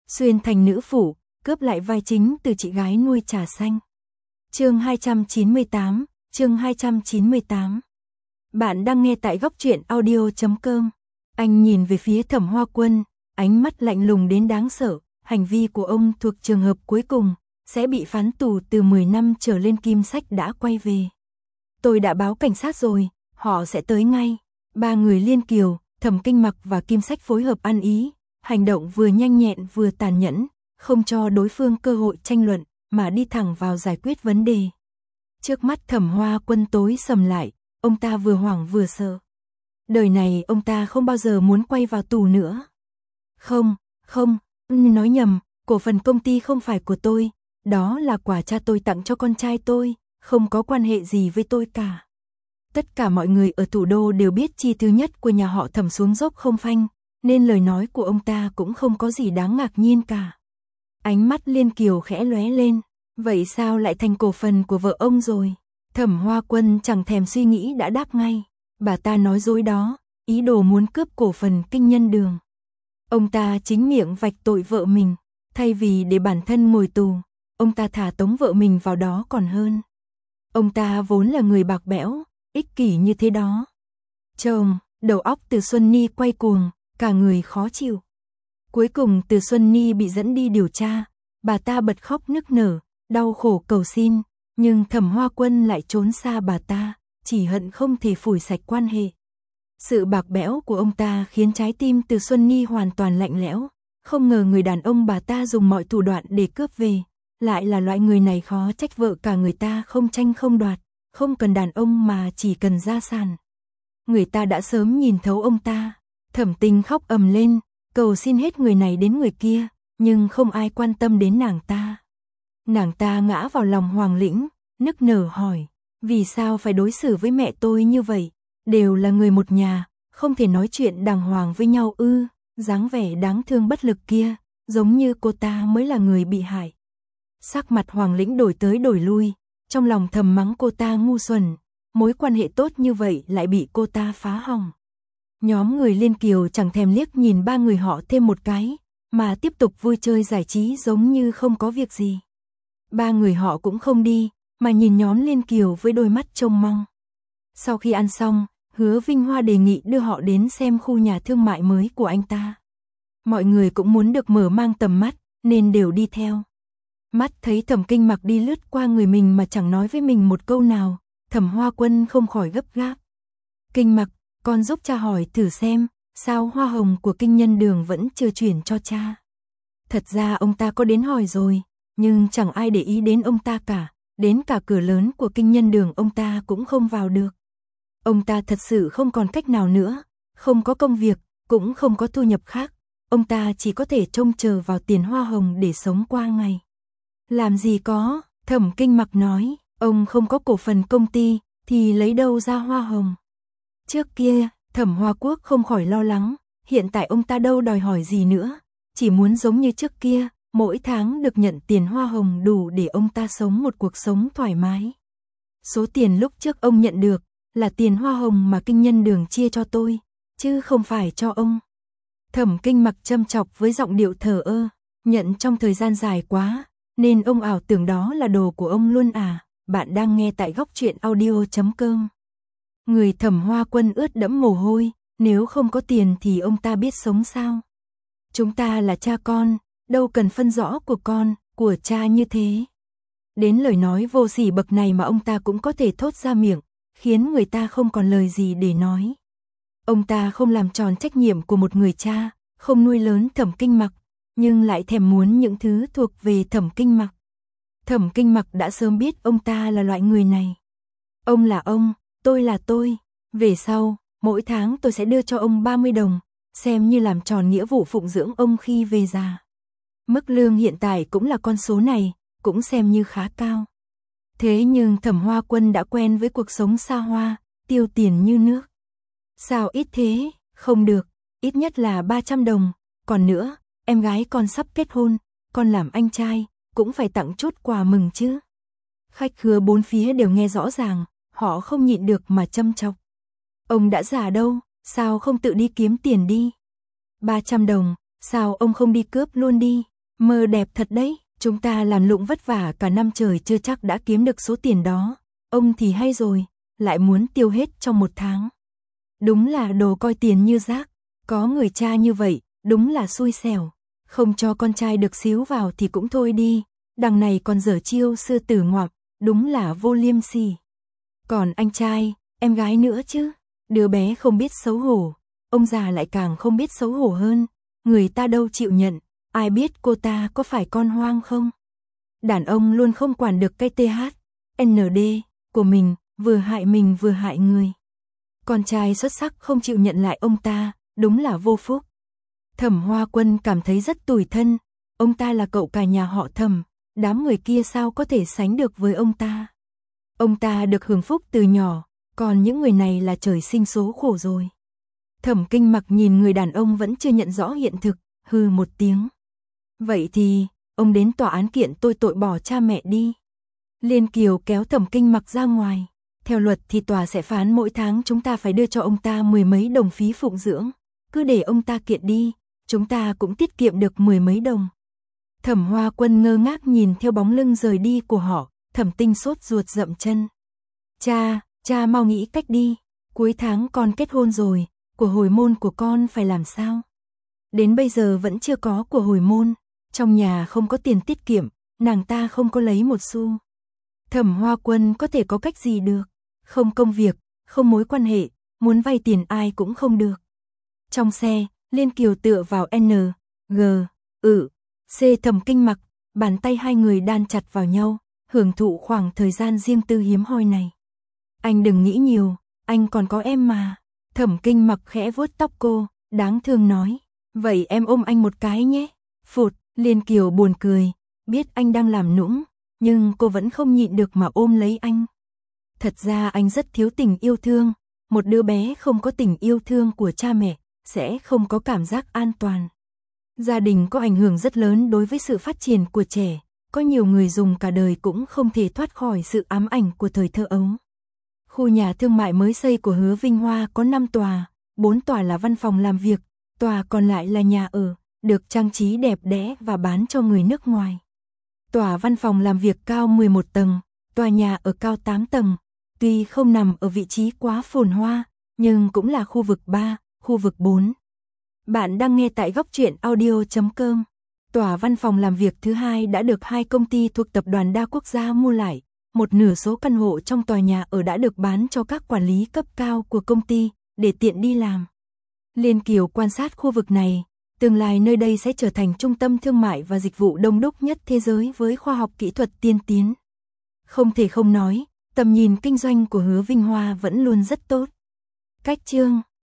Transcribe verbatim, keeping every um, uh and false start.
xuyên thành nữ phủ, cướp lại vai chính từ chị gái nuôi Trà Xanh. Chương hai trăm chín mươi tám, chương hai trăm chín mươi tám. Bạn đang nghe tại góc truyện audio chấm com. Anh nhìn về phía Thẩm Hoa Quân, ánh mắt lạnh lùng đến đáng sợ, hành vi của ông thuộc trường hợp cuối cùng, sẽ bị phán tù từ mười năm trở lên. Kim Sách đã quay về. Tôi đã báo cảnh sát rồi, họ sẽ tới ngay. Ba người Liên Kiều, Thẩm Kinh Mặc và Kim Sách phối hợp ăn ý, hành động vừa nhanh nhẹn vừa tàn nhẫn, không cho đối phương cơ hội tranh luận, mà đi thẳng vào giải quyết vấn đề. Trước mắt Thẩm Hoa Quân tối sầm lại, ông ta vừa hoảng vừa sợ. Đời này ông ta không bao giờ muốn quay vào tù nữa. Không, không, nói nhầm, cổ phần công ty không phải của tôi, đó là quà cha tôi tặng cho con trai tôi, không có quan hệ gì với tôi cả. Tất cả mọi người ở thủ đô đều biết chi thứ nhất của nhà họ Thẩm xuống dốc không phanh, nên lời nói của ông ta cũng không có gì đáng ngạc nhiên cả. Ánh mắt Liên Kiều khẽ lóe lên, vậy sao lại thành cổ phần của vợ ông rồi? Thẩm Hoa Quân chẳng thèm suy nghĩ đã đáp ngay, bà ta nói dối đó, ý đồ muốn cướp cổ phần Kinh Nhân Đường. Ông ta chính miệng vạch tội vợ mình, thay vì để bản thân ngồi tù, ông ta thả tống vợ mình vào đó còn hơn. Ông ta vốn là người bạc bẽo, ích kỷ như thế đó. Chồng, đầu óc Từ Xuân Ni quay cuồng, cả người khó chịu. Cuối cùng Từ Xuân Ni bị dẫn đi điều tra, bà ta bật khóc nức nở, đau khổ cầu xin, nhưng Thẩm Hoa Quân lại trốn xa bà ta, chỉ hận không thể phủi sạch quan hệ. Sự bạc bẽo của ông ta khiến trái tim Từ Xuân Ni hoàn toàn lạnh lẽo, không ngờ người đàn ông bà ta dùng mọi thủ đoạn để cướp về, lại là loại người này. Khó trách vợ cả người ta không tranh không đoạt, không cần đàn ông mà chỉ cần gia sản. Người ta đã sớm nhìn thấu ông ta. Thẩm Tinh khóc ầm lên, cầu xin hết người này đến người kia, nhưng không ai quan tâm đến nàng ta. Nàng ta ngã vào lòng Hoàng Lĩnh, nức nở hỏi, vì sao phải đối xử với mẹ tôi như vậy? Đều là người một nhà, không thể nói chuyện đàng hoàng với nhau ư? Dáng vẻ đáng thương bất lực kia, giống như cô ta mới là người bị hại. Sắc mặt Hoàng Lĩnh đổi tới đổi lui, trong lòng thầm mắng cô ta ngu xuẩn, mối quan hệ tốt như vậy lại bị cô ta phá hỏng. Nhóm người Liên Kiều chẳng thèm liếc nhìn ba người họ thêm một cái, mà tiếp tục vui chơi giải trí giống như không có việc gì. Ba người họ cũng không đi, mà nhìn nhóm Liên Kiều với đôi mắt trông mong. Sau khi ăn xong, Hứa Vinh Hoa đề nghị đưa họ đến xem khu nhà thương mại mới của anh ta. Mọi người cũng muốn được mở mang tầm mắt, nên đều đi theo. Mắt thấy Thẩm Kinh Mặc đi lướt qua người mình mà chẳng nói với mình một câu nào, Thẩm Hoa Quân không khỏi gấp gáp. Kinh Mặc, con giúp cha hỏi thử xem, sao hoa hồng của Kinh Nhân Đường vẫn chưa chuyển cho cha. Thật ra ông ta có đến hỏi rồi, nhưng chẳng ai để ý đến ông ta cả, đến cả cửa lớn của Kinh Nhân Đường ông ta cũng không vào được. Ông ta thật sự không còn cách nào nữa, không có công việc, cũng không có thu nhập khác, ông ta chỉ có thể trông chờ vào tiền hoa hồng để sống qua ngày. Làm gì có, Thẩm Kinh Mặc nói, ông không có cổ phần công ty, thì lấy đâu ra hoa hồng. Trước kia, Thẩm Hoa Quốc không khỏi lo lắng, hiện tại ông ta đâu đòi hỏi gì nữa, chỉ muốn giống như trước kia, mỗi tháng được nhận tiền hoa hồng đủ để ông ta sống một cuộc sống thoải mái. Số tiền lúc trước ông nhận được, là tiền hoa hồng mà Kinh Nhân Đường chia cho tôi, chứ không phải cho ông. Thẩm Kinh Mặc châm chọc với giọng điệu thờ ơ, nhận trong thời gian dài quá, nên ông ảo tưởng đó là đồ của ông luôn à. Bạn đang nghe tại góc truyện audio chấm com. Người Thẩm Hoa Quân ướt đẫm mồ hôi, nếu không có tiền thì ông ta biết sống sao? Chúng ta là cha con, đâu cần phân rõ của con, của cha như thế. Đến lời nói vô sỉ bậc này mà ông ta cũng có thể thốt ra miệng, khiến người ta không còn lời gì để nói. Ông ta không làm tròn trách nhiệm của một người cha, không nuôi lớn Thẩm Kinh Mặc, nhưng lại thèm muốn những thứ thuộc về Thẩm Kinh Mặc. Thẩm Kinh Mặc đã sớm biết ông ta là loại người này. Ông là ông, tôi là tôi, về sau, mỗi tháng tôi sẽ đưa cho ông ba mươi đồng, xem như làm tròn nghĩa vụ phụng dưỡng ông khi về già. Mức lương hiện tại cũng là con số này, cũng xem như khá cao. Thế nhưng Thẩm Hoa Quân đã quen với cuộc sống xa hoa, tiêu tiền như nước. Sao ít thế? Không được, ít nhất là ba trăm đồng, còn nữa, em gái con sắp kết hôn, con làm anh trai, cũng phải tặng chút quà mừng chứ. Khách khứa bốn phía đều nghe rõ ràng, họ không nhịn được mà châm chọc. Ông đã già đâu, sao không tự đi kiếm tiền đi? ba trăm đồng, sao ông không đi cướp luôn đi? Mơ đẹp thật đấy, chúng ta làm lụng vất vả cả năm trời chưa chắc đã kiếm được số tiền đó. Ông thì hay rồi, lại muốn tiêu hết trong một tháng. Đúng là đồ coi tiền như rác, có người cha như vậy, đúng là xui xẻo. Không cho con trai được xíu vào thì cũng thôi đi, đằng này còn dở chiêu sư tử ngoạm, đúng là vô liêm sỉ. Còn anh trai, em gái nữa chứ, đứa bé không biết xấu hổ, ông già lại càng không biết xấu hổ hơn, người ta đâu chịu nhận, ai biết cô ta có phải con hoang không? Đàn ông luôn không quản được cái tê hát, en đê của mình, vừa hại mình vừa hại người. Con trai xuất sắc không chịu nhận lại ông ta, đúng là vô phúc. Thẩm Hoa Quân cảm thấy rất tủi thân, ông ta là cậu cả nhà họ Thẩm, đám người kia sao có thể sánh được với ông ta. Ông ta được hưởng phúc từ nhỏ, còn những người này là trời sinh số khổ rồi. Thẩm Kinh Mặc nhìn người đàn ông vẫn chưa nhận rõ hiện thực, hừ một tiếng. Vậy thì, ông đến tòa án kiện tôi tội bỏ cha mẹ đi. Liên Kiều kéo Thẩm Kinh Mặc ra ngoài. Theo luật thì tòa sẽ phán mỗi tháng chúng ta phải đưa cho ông ta mười mấy đồng phí phụng dưỡng. Cứ để ông ta kiện đi, chúng ta cũng tiết kiệm được mười mấy đồng. Thẩm Hoa Quân ngơ ngác nhìn theo bóng lưng rời đi của họ, Thẩm Tinh sốt ruột dậm chân. Cha, cha mau nghĩ cách đi, cuối tháng con kết hôn rồi, của hồi môn của con phải làm sao? Đến bây giờ vẫn chưa có của hồi môn, trong nhà không có tiền tiết kiệm, nàng ta không có lấy một xu. Thẩm Hoa Quân có thể có cách gì được, không công việc, không mối quan hệ, muốn vay tiền ai cũng không được. Trong xe, Liên Kiều tựa vào N, G, ừ, C Thẩm Kinh Mặc, bàn tay hai người đan chặt vào nhau, hưởng thụ khoảng thời gian riêng tư hiếm hoi này. Anh đừng nghĩ nhiều, anh còn có em mà. Thẩm Kinh Mặc khẽ vuốt tóc cô, đáng thương nói, vậy em ôm anh một cái nhé. Phụt, Liên Kiều buồn cười, biết anh đang làm nũng, nhưng cô vẫn không nhịn được mà ôm lấy anh. Thật ra anh rất thiếu tình yêu thương, một đứa bé không có tình yêu thương của cha mẹ, sẽ không có cảm giác an toàn. Gia đình có ảnh hưởng rất lớn đối với sự phát triển của trẻ, có nhiều người dùng cả đời cũng không thể thoát khỏi sự ám ảnh của thời thơ ấu. Khu nhà thương mại mới xây của Hứa Vinh Hoa có năm tòa, bốn tòa là văn phòng làm việc, tòa còn lại là nhà ở, được trang trí đẹp đẽ và bán cho người nước ngoài. Tòa văn phòng làm việc cao mười một tầng, tòa nhà ở cao tám tầng, tuy không nằm ở vị trí quá phồn hoa, nhưng cũng là khu vực ba, khu vực bốn. Bạn đang nghe tại góc truyện audio chấm com. Tòa văn phòng làm việc thứ hai đã được hai công ty thuộc tập đoàn đa quốc gia mua lại, một nửa số căn hộ trong tòa nhà ở đã được bán cho các quản lý cấp cao của công ty, để tiện đi làm. Liên Kiều quan sát khu vực này, tương lai nơi đây sẽ trở thành trung tâm thương mại và dịch vụ đông đúc nhất thế giới với khoa học kỹ thuật tiên tiến. Không thể không nói, tầm nhìn kinh doanh của Hứa Vinh Hoa vẫn luôn rất tốt. Cách chương